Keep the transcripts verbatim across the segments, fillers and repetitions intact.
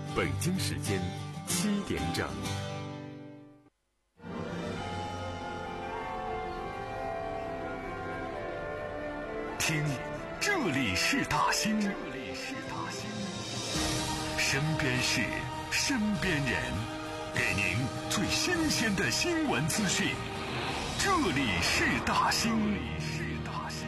北京时间七点整。听，这里是大兴，这里是大兴，身边事，身边人，给您最新鲜的新闻资讯。这里是大兴，这里是大兴。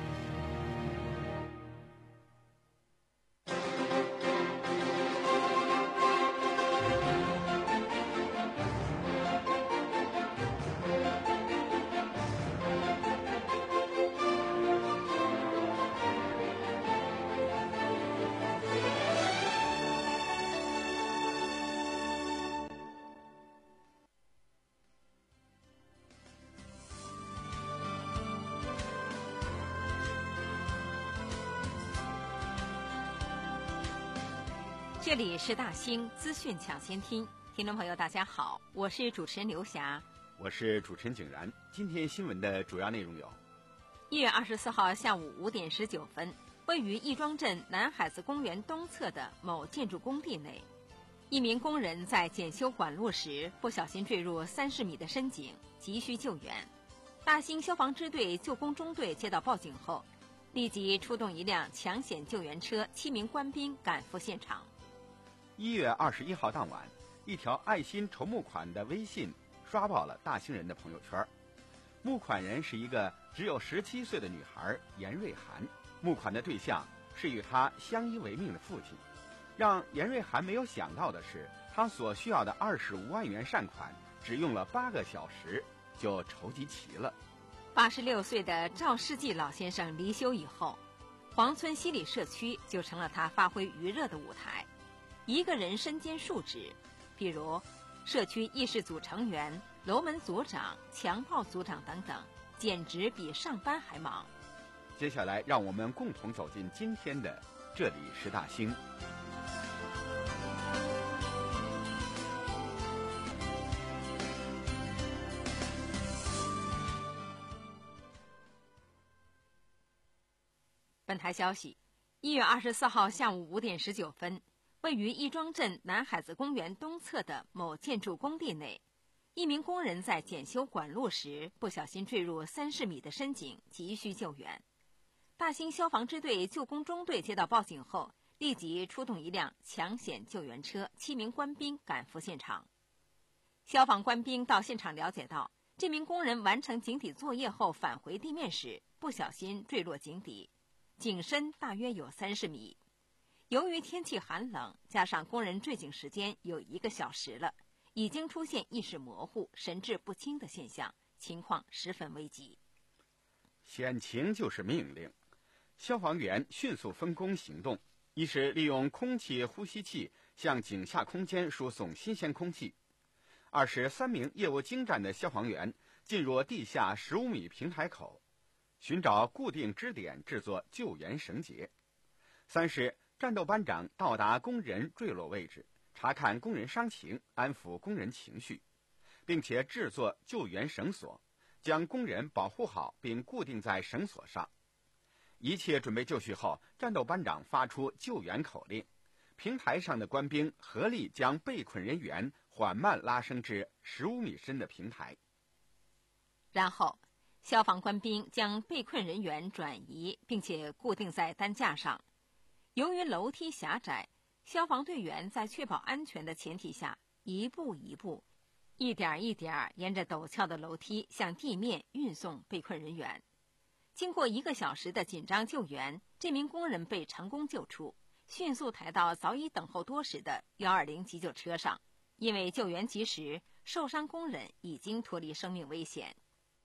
这里是大兴资讯抢先听，听众朋友大家好，我是主持人刘霞， 我是主持人景然。今天新闻的主要内容有： 一月二十四号下午五点十九分，位于亦庄镇南海子公园东侧的某建筑工地内，一名工人在检修管路时不小心坠入三十米的深井，急需救援。大兴消防支队救工中队接到报警后，立即出动一辆抢险救援车，七名官兵赶赴现场。 一月二十一号当晚，一条爱心筹募款的微信刷爆了大兴人的朋友圈。募款人是一个只有十七岁的女孩严瑞涵，募款的对象是与她相依为命的父亲。让严瑞涵没有想到的是，她所需要的二十五万元善款只用了八个小时就筹集齐了。 八十六岁的赵世纪老先生离休以后，黄村西里社区就成了他发挥余热的舞台。一个人身兼数职，比如社区议事组成员、楼门组长、强报组长等等，简直比上班还忙。 接下来让我们共同走进今天的这里是大兴。 本台消息，一月二十四号下午五点十九分，位于亦庄镇南海子公园东侧的某建筑工地内，一名工人在检修管路时不小心坠入三十米的深井，急需救援。大兴消防支队救工中队接到报警后，立即出动一辆抢险救援车，七名官兵赶赴现场。消防官兵到现场了解到，这名工人完成井底作业后返回地面时，不小心坠落井底，井深大约有三十米。由于天气寒冷，加上工人坠井时间有一个小时了，已经出现意识模糊、神志不清的现象，情况十分危急。 险情就是命令，消防员迅速分工行动，一是利用空气呼吸器向井下空间输送新鲜空气；二是三名业务精湛的消防员进入地下十五米平台口，寻找固定支点制作救援绳结；三是战斗班长到达工人坠落位置，查看工人伤情，安抚工人情绪，并且制作救援绳索，将工人保护好并固定在绳索上。一切准备就绪后，战斗班长发出救援口令，平台上的官兵合力将被困人员缓慢拉升至十五米深的平台。 然后消防官兵将被困人员转移，并且固定在担架上。由于楼梯狭窄，消防队员在确保安全的前提下，一步一步一点一点沿着陡峭的楼梯向地面运送被困人员。经过一个小时的紧张救援，这名工人被成功救出，迅速抬到早已等候多时的一二零急救车上。因为救援及时，受伤工人已经脱离生命危险。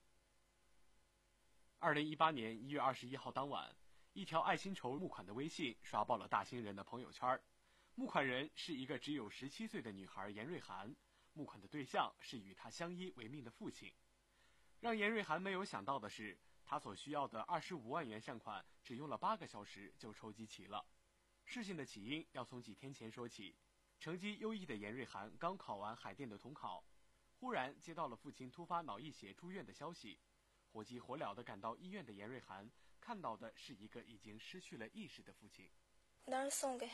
二零一八年一月二十一号当晚，一条爱心筹募款的微信刷爆了大兴人的朋友圈。募款人是一个只有十七岁的女孩严瑞涵，募款的对象是与她相依为命的父亲。让严瑞涵没有想到的是，她所需要的二十五万元善款只用了八个小时就筹集齐了。事情的起因要从几天前说起。成绩优异的严瑞涵刚考完海淀的统考，忽然接到了父亲突发脑溢血住院的消息。火急火燎地赶到医院的严瑞涵看到的是一个已经失去了意识的父亲。 当时送给他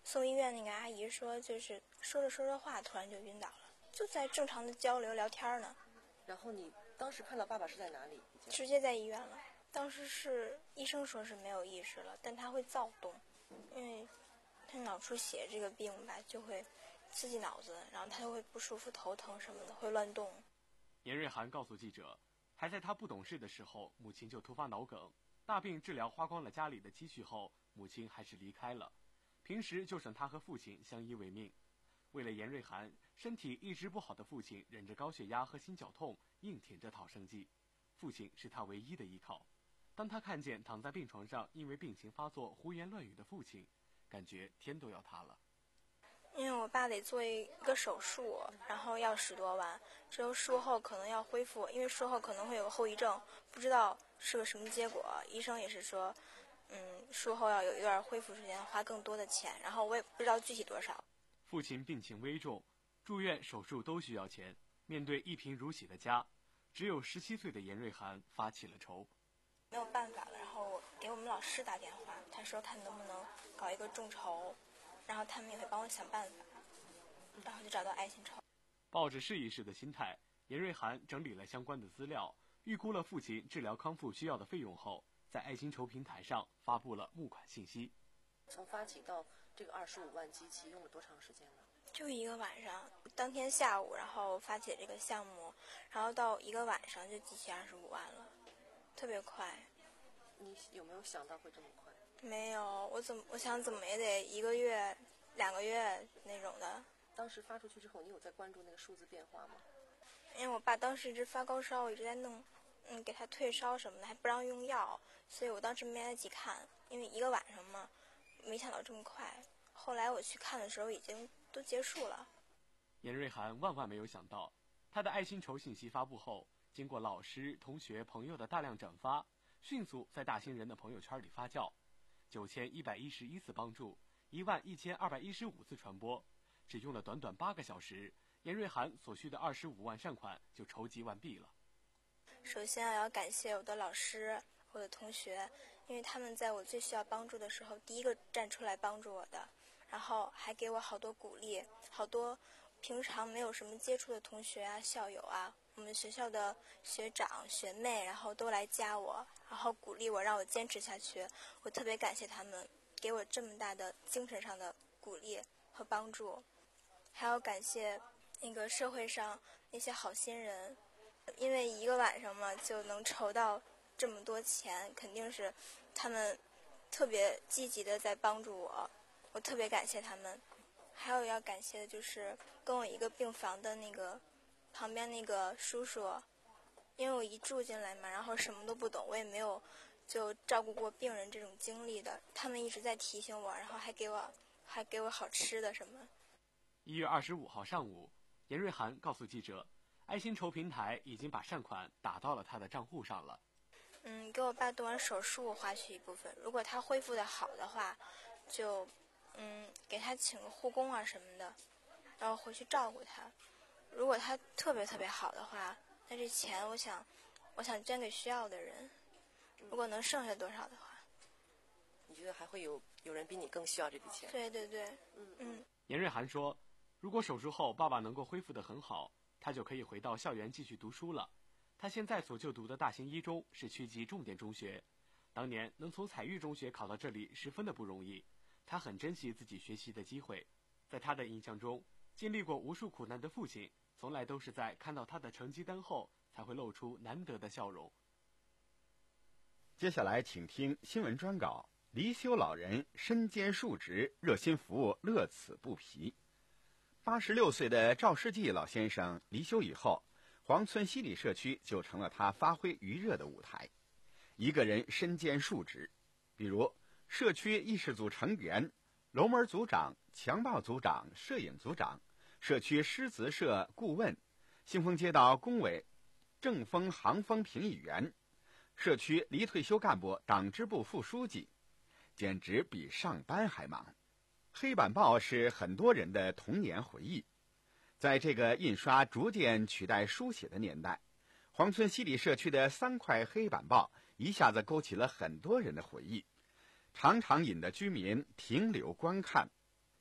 送医院那个阿姨说，就是说着说着话，突然就晕倒了，就在正常的交流聊天呢。 然后你当时看到爸爸是在哪里？ 直接在医院了。当时是医生说是没有意识了，但他会躁动，因为他脑出血这个病吧，就会刺激脑子，然后他就会不舒服、头疼什么的，会乱动。 严瑞涵告诉记者，还在他不懂事的时候，母亲就突发脑梗，大病治疗花光了家里的积蓄后，母亲还是离开了，平时就剩他和父亲相依为命。为了严瑞涵，身体一直不好的父亲忍着高血压和心绞痛，硬挺着讨生计。父亲是他唯一的依靠。当他看见躺在病床上因为病情发作胡言乱语的父亲，感觉天都要塌了。 因为我爸得做一个手术，然后要十多万，之后术后可能要恢复，因为术后可能会有后遗症，不知道是个什么结果。医生也是说，嗯，术后要有一段恢复时间，花更多的钱，然后我也不知道具体多少。 父亲病情危重，住院手术都需要钱，面对一贫如洗的家，只有十七岁的严瑞涵发起了愁。 没有办法了，然后我给我们老师打电话，他说看能不能搞一个众筹，然后他们也会帮我想办法，然后就找到爱心筹。 抱着试一试的心态，严瑞涵整理了相关的资料，预估了父亲治疗康复需要的费用后，在爱心筹平台上发布了募款信息。 从发起到这个二十五万集齐用了多长时间呢？ 就一个晚上，当天下午，然后发起这个项目，然后到一个晚上就集齐二十五万了，特别快。 你有没有想到会这么快？ 没有，我怎么我想怎么也得一个月、两个月那种的。 当时发出去之后，你有在关注那个数字变化吗？ 因为我爸当时一直发高烧，我一直在弄，嗯，给他退烧什么的，还不让用药，所以我当时没来得及看，因为一个晚上嘛，没想到这么快。后来我去看的时候，已经都结束了。 严瑞涵万万没有想到，他的爱心筹信息发布后，经过老师、同学、朋友的大量转发，迅速在大兴人的朋友圈里发酵，九千一百一十一次帮助，一万一千二百一十五次传播，只用了短短八个小时，严瑞涵所需的二十五万善款就筹集完毕了。 首先，我要感谢我的老师、我的同学，因为他们在我最需要帮助的时候，第一个站出来帮助我的，然后还给我好多鼓励，好多平常没有什么接触的同学啊、校友啊，我们学校的学长学妹，然后都来加我，然后鼓励我，让我坚持下去。我特别感谢他们给我这么大的精神上的鼓励和帮助，还要感谢那个社会上那些好心人，因为一个晚上嘛就能筹到这么多钱，肯定是他们特别积极的在帮助我，我特别感谢他们。还有要感谢的就是跟我一个病房的那个旁边那个叔叔，因为我一住进来嘛，然后什么都不懂，我也没有就照顾过病人这种经历的，他们一直在提醒我，然后还给我还给我好吃的什么。 一月二十五号上午，严瑞涵告诉记者，爱心筹平台已经把善款打到了他的账户上了。 嗯，给我爸动完手术花去一部分，如果他恢复的好的话，就嗯给他请个护工啊什么的，然后回去照顾他。如果他特别特别好的话，那这钱我想我想捐给需要的人，如果能剩下多少的话。 你觉得还会有有人比你更需要这笔钱？ 对对对， 嗯嗯。 严瑞涵说，如果手术后爸爸能够恢复得很好，他就可以回到校园继续读书了。他现在所就读的大兴一中是区级重点中学，当年能从彩玉中学考到这里十分的不容易，他很珍惜自己学习的机会。在他的印象中，经历过无数苦难的父亲，从来都是在看到他的成绩单后才会露出难得的笑容。 接下来请听新闻专稿，离休老人身兼数职，热心服务，乐此不疲。八十六岁的赵世纪老先生离休以后，黄村西里社区就成了他发挥余热的舞台。一个人身兼数职，比如社区议事组成员、楼门组长、强报组长、摄影组长、社区诗词社顾问、新丰街道工委正风行风评议员、社区离退休干部党支部副书记，简直比上班还忙。黑板报是很多人的童年回忆，在这个印刷逐渐取代书写的年代，黄村西里社区的三块黑板报一下子勾起了很多人的回忆，常常引得居民停留观看。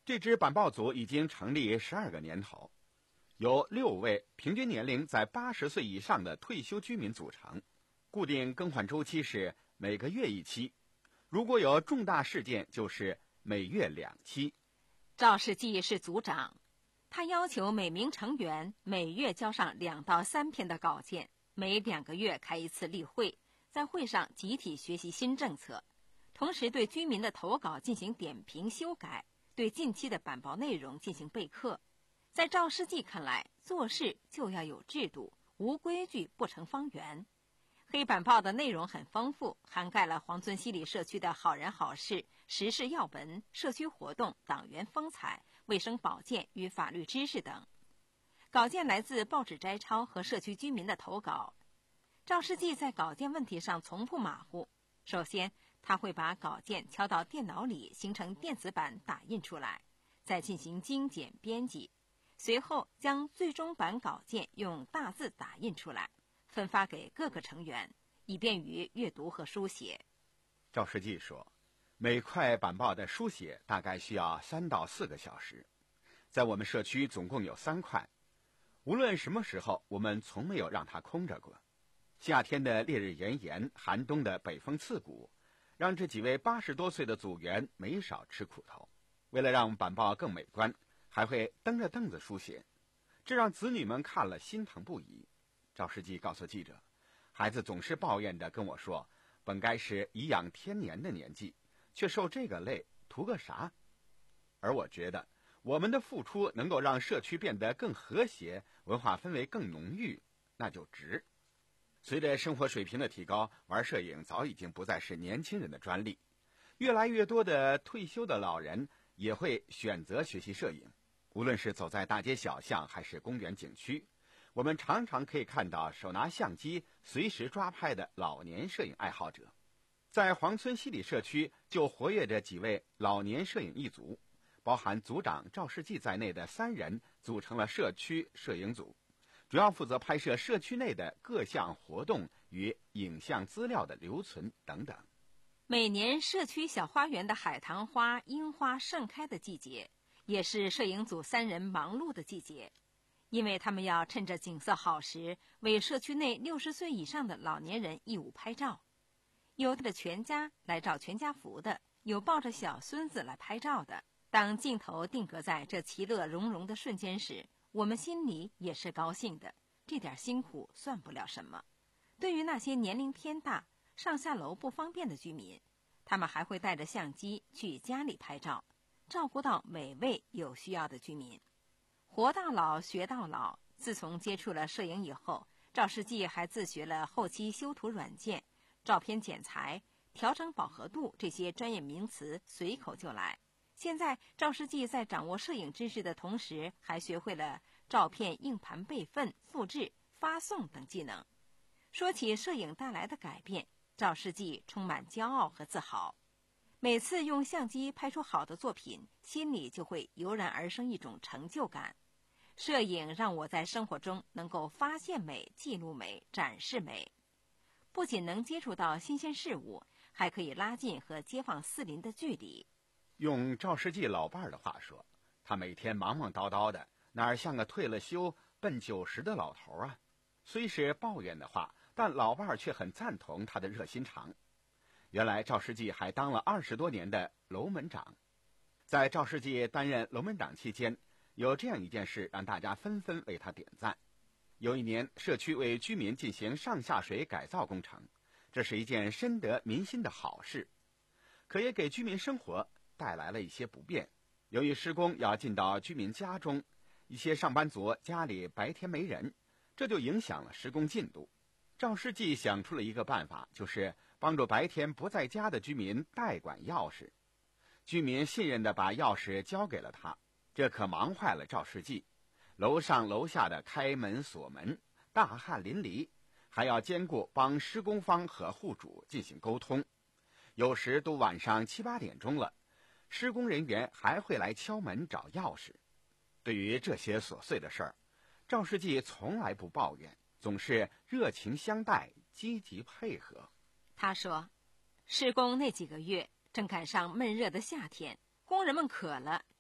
这支板报组已经成立十二个年头，由六位平均年龄在八十岁以上的退休居民组成，固定更换周期是每个月一期，如果有重大事件就是每月两期。 赵世纪是组长，他要求每名成员每月交上两到三篇的稿件，每两个月开一次例会，在会上集体学习新政策，同时对居民的投稿进行点评修改，对近期的板报内容进行备课。在赵世纪看来，做事就要有制度，无规矩不成方圆。黑板报的内容很丰富，涵盖了黄村西里社区的好人好事、时事要闻、社区活动、党员风采、卫生保健与法律知识等。稿件来自报纸摘抄和社区居民的投稿。赵世纪在稿件问题上从不马虎。首先，他会把稿件敲到电脑里，形成电子版打印出来，再进行精简编辑，随后将最终版稿件用大字打印出来，分发给各个成员，以便于阅读和书写。 赵世纪说，每块板报的书写大概需要三到四个小时，在我们社区总共有三块，无论什么时候，我们从没有让它空着过。夏天的烈日炎炎，寒冬的北风刺骨，让这几位八十多岁的组员没少吃苦头。为了让板报更美观，还会蹬着凳子书写，这让子女们看了心疼不已。赵世纪告诉记者，孩子总是抱怨地跟我说，本该是颐养天年的年纪，却受这个累，图个啥？而我觉得，我们的付出能够让社区变得更和谐，文化氛围更浓郁，那就值。随着生活水平的提高，玩摄影早已经不再是年轻人的专利，越来越多的退休的老人也会选择学习摄影。无论是走在大街小巷还是公园景区，我们常常可以看到手拿相机随时抓拍的老年摄影爱好者。在黄村西里社区就活跃着几位老年摄影一族，包含组长赵世纪在内的三人组成了社区摄影组，主要负责拍摄社区内的各项活动与影像资料的留存等等。 每年社区小花园的海棠花、樱花盛开的季节，也是摄影组三人忙碌的季节，因为他们要趁着景色好时，为社区内六十岁以上的老年人义务拍照。有他的全家来照全家福的，有抱着小孙子来拍照的。当镜头定格在这其乐融融的瞬间时，我们心里也是高兴的，这点辛苦算不了什么。对于那些年龄偏大、上下楼不方便的居民，他们还会带着相机去家里拍照，照顾到每位有需要的居民。活到老学到老，自从接触了摄影以后，赵世纪还自学了后期修图软件、照片剪裁、调整饱和度这些专业名词随口就来。现在赵世纪在掌握摄影知识的同时，还学会了照片硬盘备份、复制、发送等技能。说起摄影带来的改变，赵世纪充满骄傲和自豪。每次用相机拍出好的作品，心里就会油然而生一种成就感。摄影让我在生活中能够发现美、记录美、展示美，不仅能接触到新鲜事物，还可以拉近和街坊四邻的距离。 用赵世纪老伴儿的话说，他每天忙忙叨叨的，哪儿像个退了休奔九十的老头啊。虽是抱怨的话，但老伴儿却很赞同他的热心肠。原来赵世纪还当了二十多年的楼门长。在赵世纪担任楼门长期间，有这样一件事让大家纷纷为他点赞。有一年，社区为居民进行上下水改造工程，这是一件深得民心的好事，可也给居民生活带来了一些不便。由于施工要进到居民家中，一些上班族家里白天没人，这就影响了施工进度。赵世纪想出了一个办法，就是帮助白天不在家的居民代管钥匙。居民信任地把钥匙交给了他，这可忙坏了赵世纪。楼上楼下的开门锁门，大汗淋漓，还要兼顾帮施工方和户主进行沟通。有时都晚上七八点钟了，施工人员还会来敲门找钥匙。对于这些琐碎的事儿，赵世纪从来不抱怨，总是热情相待，积极配合。 他说，施工那几个月正赶上闷热的夏天，工人们渴了，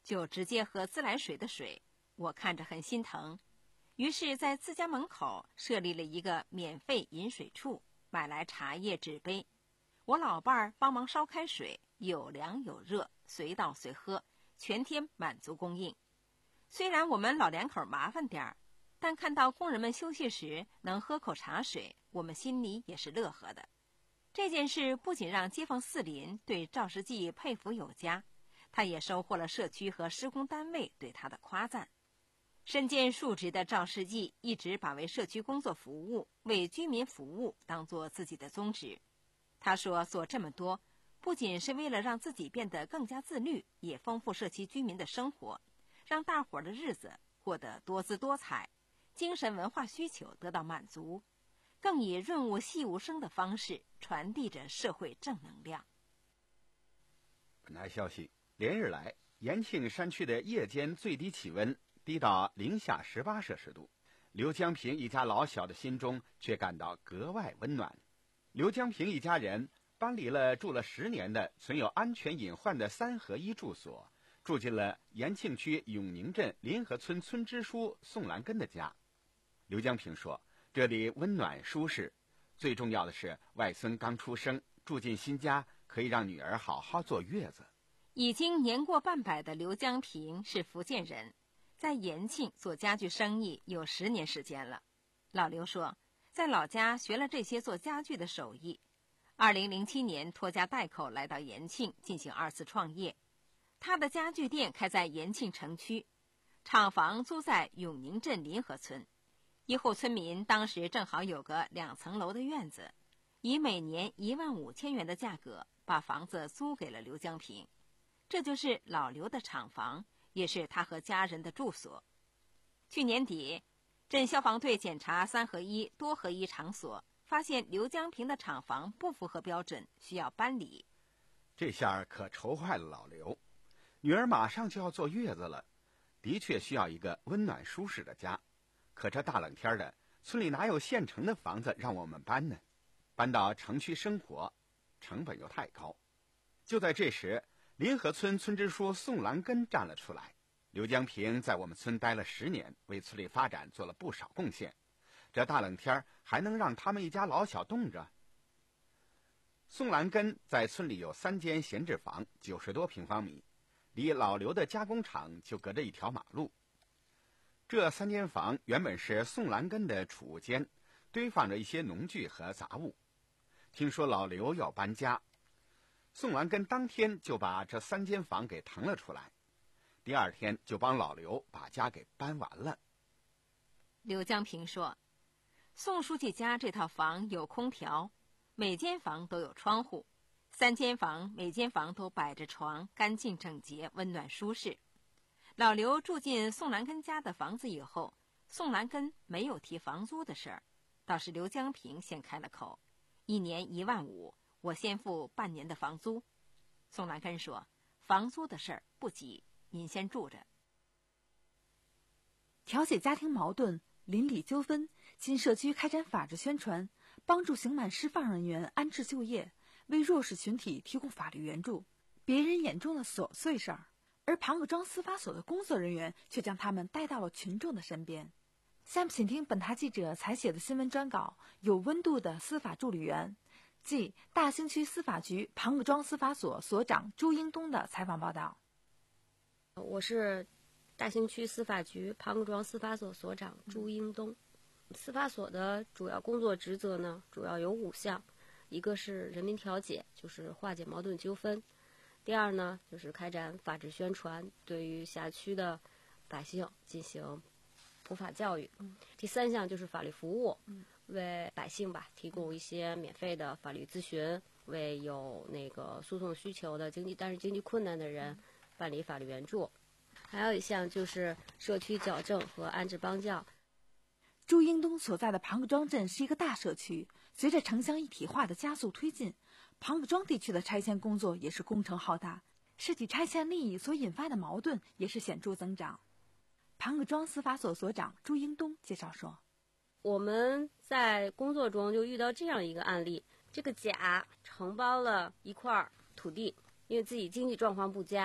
就直接喝自来水的水，我看着很心疼。于是在自家门口设立了一个免费饮水处，买来茶叶纸杯，我老伴儿帮忙烧开水，有凉有热，随倒随喝，全天满足供应。虽然我们老两口麻烦点儿，但看到工人们休息时能喝口茶水，我们心里也是乐呵的。这件事不仅让街坊四邻对赵世济佩服有加，他也收获了社区和施工单位对他的夸赞。身兼数职的赵世济一直把为社区工作服务、为居民服务当作自己的宗旨。他说做这么多，不仅是为了让自己变得更加自律，也丰富社区居民的生活，让大伙儿的日子过得多姿多彩，精神文化需求得到满足，更以润物细无声的方式传递着社会正能量。 本台消息，连日来，延庆山区的夜间最低气温低到零下十八摄氏度，刘江平一家老小的心中却感到格外温暖。刘江平一家人搬离了住了十年的存有安全隐患的三合一住所，住进了延庆区永宁镇临河村村支书宋兰根的家。刘江平说，这里温暖舒适，最重要的是外孙刚出生，住进新家可以让女儿好好坐月子。 已经年过半百的刘江平是福建人，在延庆做家具生意有十年时间了。老刘说，在老家学了这些做家具的手艺，二零零七年拖家带口来到延庆进行二次创业。他的家具店开在延庆城区，厂房租在永宁镇临河村。一户村民当时正好有个两层楼的院子，以每年一万五千元的价格把房子租给了刘江平。这就是老刘的厂房，也是他和家人的住所。去年底，镇消防队检查三合一、多合一场所，发现刘江平的厂房不符合标准，需要搬离。 这下可愁坏了老刘，女儿马上就要坐月子了，的确需要一个温暖舒适的家。可这大冷天的，村里哪有现成的房子让我们搬呢？搬到城区生活，成本又太高。就在这时，临河村村支书宋兰根站了出来。刘江平在我们村待了十年，为村里发展做了不少贡献。这大冷天还能让他们一家老小冻着？宋兰根在村里有三间闲置房，九十多平方米，离老刘的加工厂就隔着一条马路。这三间房原本是宋兰根的储物间，堆放着一些农具和杂物。听说老刘要搬家，宋兰根当天就把这三间房给腾了出来，第二天就帮老刘把家给搬完了。 刘江平说，宋书记家这套房有空调，每间房都有窗户，三间房每间房都摆着床，干净整洁，温暖舒适。老刘住进宋兰根家的房子以后，宋兰根没有提房租的事儿，倒是刘江平先开了口，一年一万五，我先付半年的房租。宋兰根说，房租的事儿不急，您先住着。 调解家庭矛盾、邻里纠纷，新社区开展法治宣传，帮助刑满释放人员安置就业，为弱势群体提供法律援助，别人眼中的琐碎事儿，而庞各庄司法所的工作人员却将他们带到了群众的身边。下面请听本台记者采写的新闻专稿《有温度的司法助理员》，即大兴区司法局庞各庄司法所所长朱英东的采访报道。 我是大兴区司法局庞各庄司法所所长朱英东。司法所的主要工作职责呢，主要有五项，一个是人民调解，就是化解矛盾纠纷；第二呢，就是开展法治宣传，对于辖区的百姓进行普法教育；第三项就是法律服务，为百姓吧提供一些免费的法律咨询，为有那个诉讼需求的经济但是经济困难的人办理法律援助。还有一项就是社区矫正和安置帮教。 朱英东所在的庞各庄镇是一个大社区，随着城乡一体化的加速推进，庞各庄地区的拆迁工作也是工程浩大，涉及拆迁利益所引发的矛盾也是显著增长。庞各庄司法所所长朱英东介绍说， 我们在工作中就遇到这样一个案例，这个甲承包了一块土地，因为自己经济状况不佳，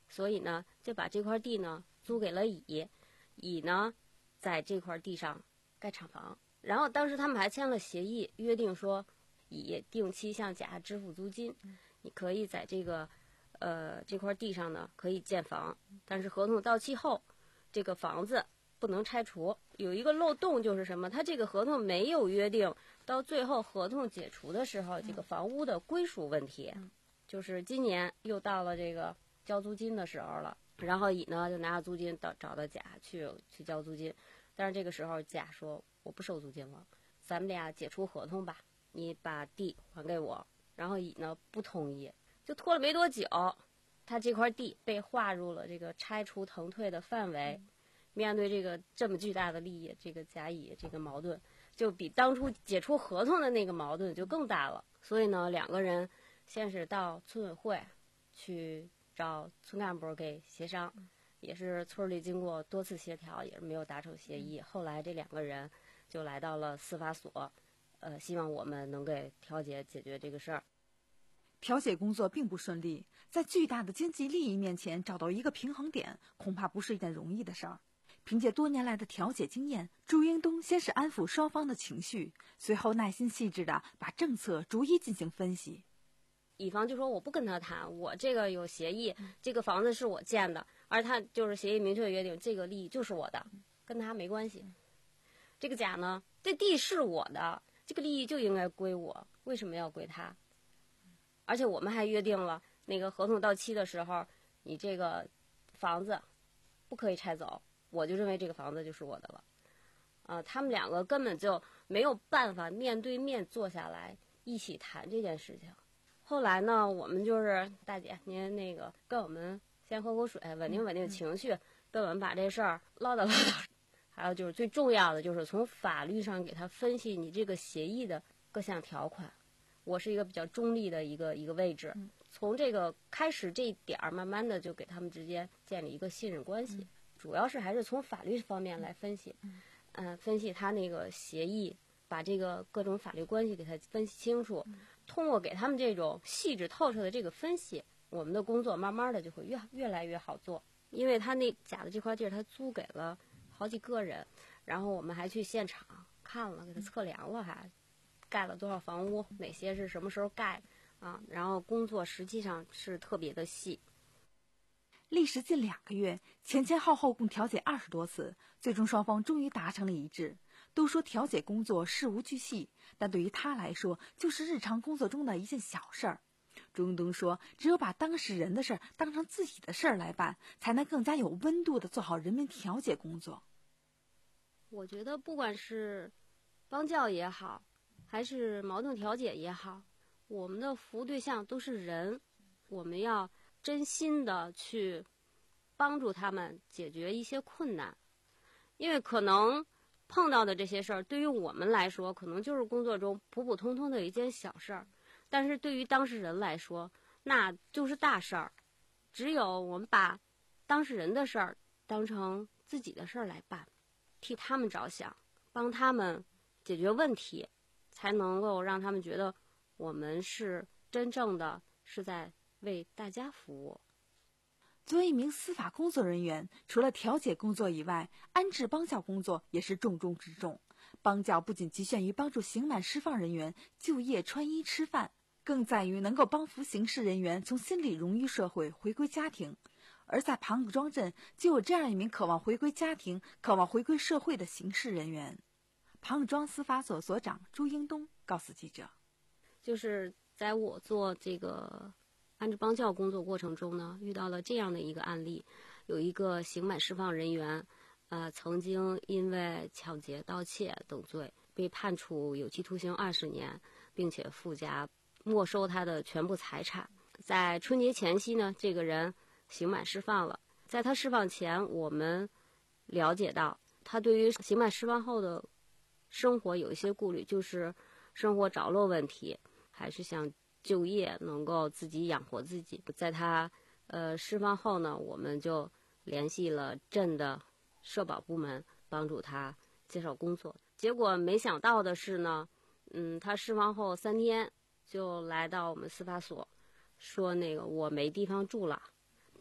所以呢就把这块地呢租给了乙，乙呢在这块地上盖厂房。然后当时他们还签了协议，约定说乙定期向甲支付租金，你可以在这个呃这块地上呢可以建房，但是合同到期后这个房子不能拆除。有一个漏洞就是什么，他这个合同没有约定到最后合同解除的时候这个房屋的归属问题。就是今年又到了这个交租金的时候了，然后乙呢就拿着租金到找到甲去去交租金，但是这个时候甲说我不收租金了，咱们俩解除合同吧，你把地还给我。然后乙呢不同意，就拖了没多久，他这块地被划入了这个拆除腾退的范围。面对这个这么巨大的利益，这个甲乙这个矛盾就比当初解除合同的那个矛盾就更大了。所以呢两个人先是到村委会去找村干部给协商，也是村里经过多次协调也是没有达成协议。后来这两个人就来到了司法所，呃，希望我们能给调解解决这个事儿。 调解工作并不顺利，在巨大的经济利益面前找到一个平衡点，恐怕不是一件容易的事儿。凭借多年来的调解经验，朱英东先是安抚双方的情绪，随后耐心细致地把政策逐一进行分析。 乙方就说我不跟他谈，我这个有协议，这个房子是我建的，而他就是协议明确约定这个利益就是我的，跟他没关系。这个甲呢，这地是我的，这个利益就应该归我，为什么要归他？而且我们还约定了，那个合同到期的时候，你这个房子不可以拆走，我就认为这个房子就是我的了。呃，他们两个根本就没有办法面对面坐下来一起谈这件事情。后来呢，我们就是大姐，您那个跟我们先喝口水，稳定稳定情绪，跟我们把这事儿唠叨唠叨。还有就是最重要的，就是从法律上给他分析你这个协议的各项条款。我是一个比较中立的一个一个位置，从这个开始这一点儿，慢慢的就给他们之间建立一个信任关系。主要是还是从法律方面来分析，嗯、呃，分析他那个协议，把这个各种法律关系给他分析清楚。通过给他们这种细致透彻的这个分析，我们的工作慢慢的就会越越来越好做。因为他那甲的这块地儿，他租给了好几个人，然后我们还去现场看了，给他测量了还。还盖了多少房屋，哪些是什么时候盖啊？然后工作实际上是特别的细。 历时近两个月，前前后后共调解二十多次，最终双方终于达成了一致。都说调解工作事无巨细，但对于他来说，就是日常工作中的一件小事儿。朱英东说，只有把当事人的事儿当成自己的事儿来办，才能更加有温度地做好人民调解工作。 我觉得不管是帮教也好，还是矛盾调解也好，我们的服务对象都是人，我们要真心的去帮助他们解决一些困难。因为可能碰到的这些事儿，对于我们来说，可能就是工作中普普通通的一件小事儿，但是对于当事人来说，那就是大事儿。只有我们把当事人的事儿当成自己的事儿来办，替他们着想，帮他们解决问题，才能够让他们觉得我们是真正的是在为大家服务。 作为一名司法工作人员，除了调解工作以外，安置帮教工作也是重中之重。帮教不仅局限于帮助刑满释放人员就业、穿衣、吃饭，更在于能够帮扶刑事人员从心理融于社会，回归家庭。而在庞各庄镇，就有这样一名渴望回归家庭、渴望回归社会的刑事人员。庞各庄司法所所长朱英东告诉记者， 就是在我做这个安置帮教工作过程中呢，遇到了这样的一个案例，有一个刑满释放人员，呃，曾经因为抢劫、盗窃等罪被判处有期徒刑二十年，并且附加没收他的全部财产。在春节前夕呢，这个人刑满释放了。在他释放前，我们了解到他对于刑满释放后的生活有一些顾虑，就是生活着落问题，还是想就业能够自己养活自己。在他呃释放后呢，我们就联系了镇的社保部门，帮助他介绍工作。结果没想到的是呢，嗯，他释放后三天就来到我们司法所，说那个我没地方住了，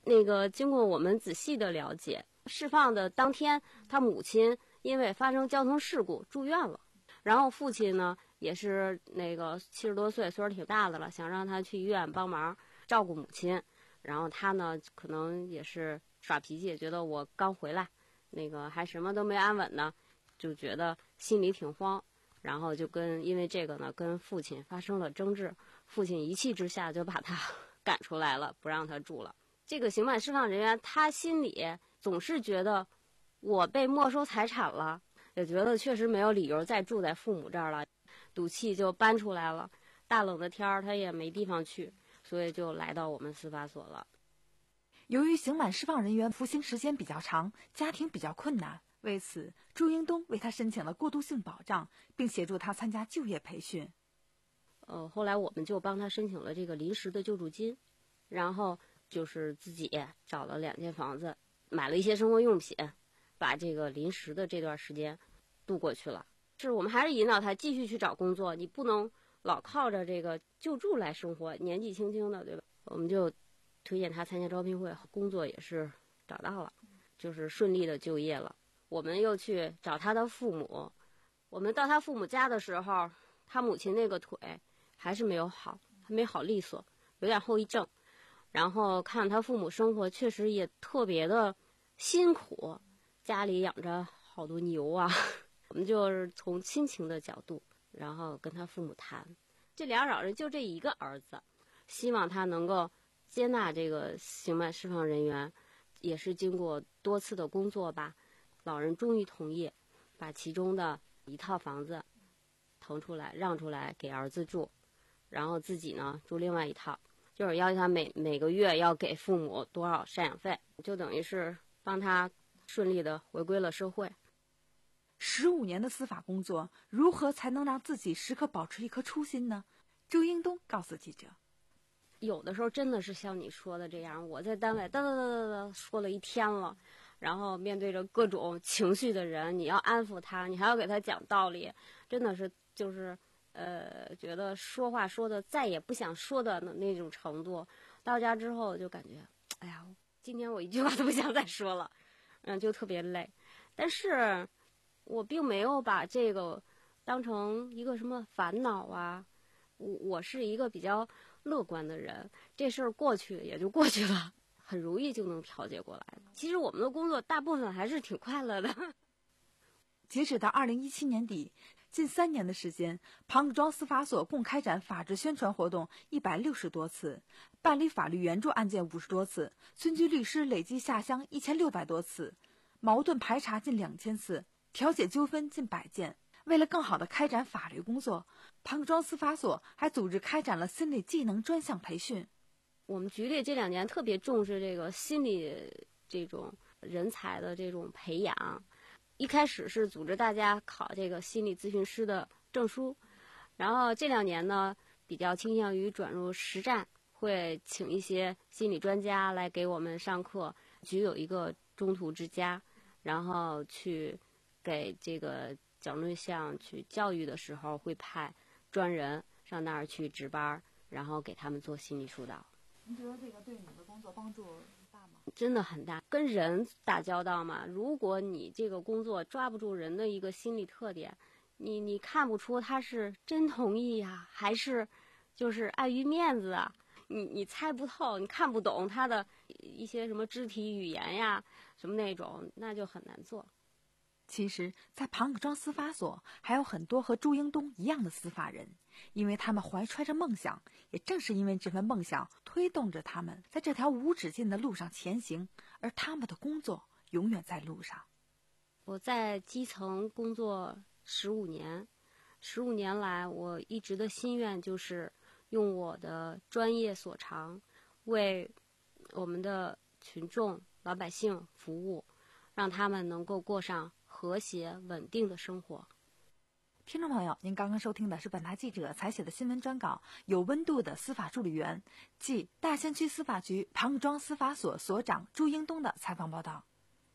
那个经过我们仔细的了解，释放的当天，他母亲因为发生交通事故住院了，然后父亲呢也是那个七十多岁，岁数挺大的了，想让他去医院帮忙照顾母亲，然后他呢可能也是耍脾气，觉得我刚回来，那个还什么都没安稳呢，就觉得心里挺慌，然后就跟因为这个呢跟父亲发生了争执，父亲一气之下就把他赶出来了，不让他住了。这个刑满释放人员他心里总是觉得我被没收财产了，也觉得确实没有理由再住在父母这儿了，赌气就搬出来了。大冷的天儿他也没地方去，所以就来到我们司法所了。 由于刑满释放人员服刑时间比较长，家庭比较困难，为此朱英东为他申请了过渡性保障，并协助他参加就业培训。 呃，后来我们就帮他申请了这个临时的救助金，然后就是自己找了两间房子，买了一些生活用品，把这个临时的这段时间度过去了。是我们还是引导他继续去找工作，你不能老靠着这个救助来生活，年纪轻轻的，对吧？我们就推荐他参加招聘会，工作也是找到了，就是顺利的就业了。我们又去找他的父母，我们到他父母家的时候，他母亲那个腿还是没有好，还没好利索，有点后遗症。然后看他父母生活确实也特别的辛苦，家里养着好多牛啊。我们就是从亲情的角度，然后跟他父母谈，这俩老人就这一个儿子，希望他能够接纳这个刑满释放人员，也是经过多次的工作吧，老人终于同意把其中的一套房子腾出来让出来给儿子住，然后自己呢住另外一套，就是要求他每每个月要给父母多少赡养费，就等于是帮他顺利的回归了社会。 十五年的司法工作，如何才能让自己时刻保持一颗初心呢？朱英东告诉记者， 有的时候真的是像你说的这样，我在单位哒哒哒哒哒说了一天了，然后面对着各种情绪的人，你要安抚他，你还要给他讲道理，真的是就是呃，觉得说话说的再也不想说的那种程度。到家之后就感觉，哎呀，今天我一句话都不想再说了，嗯，就特别累。但是我并没有把这个当成一个什么烦恼啊，我我是一个比较乐观的人，这事儿过去也就过去了，很容易就能调节过来。其实我们的工作大部分还是挺快乐的。 截止到二零一七年底，近三年的时间，庞各庄司法所共开展法治宣传活动一百六十多次，办理法律援助案件五十多次，村居律师累计下乡一千六百多次，矛盾排查近两千次，调解纠纷近百件。为了更好地开展法律工作，庞各庄司法所还组织开展了心理技能专项培训。 我们局里这两年特别重视这个心理这种人才的这种培养，一开始是组织大家考这个心理咨询师的证书，然后这两年呢比较倾向于转入实战，会请一些心理专家来给我们上课。局有一个中途之家，然后去给这个矫正对象去教育的时候，会派专人上那儿去值班，然后给他们做心理疏导。 您觉得这个对你的工作帮助大吗？ 真的很大，跟人打交道嘛，如果你这个工作抓不住人的一个心理特点，你你看不出他是真同意呀，还是就是碍于面子啊，你你猜不透，你看不懂他的一些什么肢体语言呀，什么那种，那就很难做。 其实在庞各庄司法所还有很多和朱英东一样的司法人，因为他们怀揣着梦想，也正是因为这份梦想推动着他们在这条无止境的路上前行，而他们的工作永远在路上。 我在基层工作十五年，十五年来我一直的心愿就是用我的专业所长为我们的群众老百姓服务，让他们能够过上和谐稳定的生活。 听众朋友，您刚刚收听的是本台记者采写的新闻专稿，有温度的司法助理员，即大仙区司法局庞各庄司法所所长朱英东的采访报道。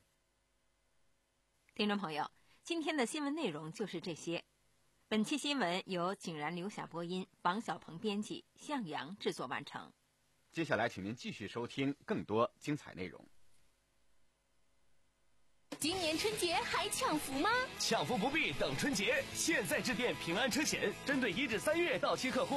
听众朋友，今天的新闻内容就是这些。本期新闻由景然、刘霞播音，王小鹏编辑，向阳制作完成。 接下来，请您继续收听更多精彩内容。 今年春节还抢福吗？ 抢福不必等春节，现在致电平安车险，针对一至三月到期客户。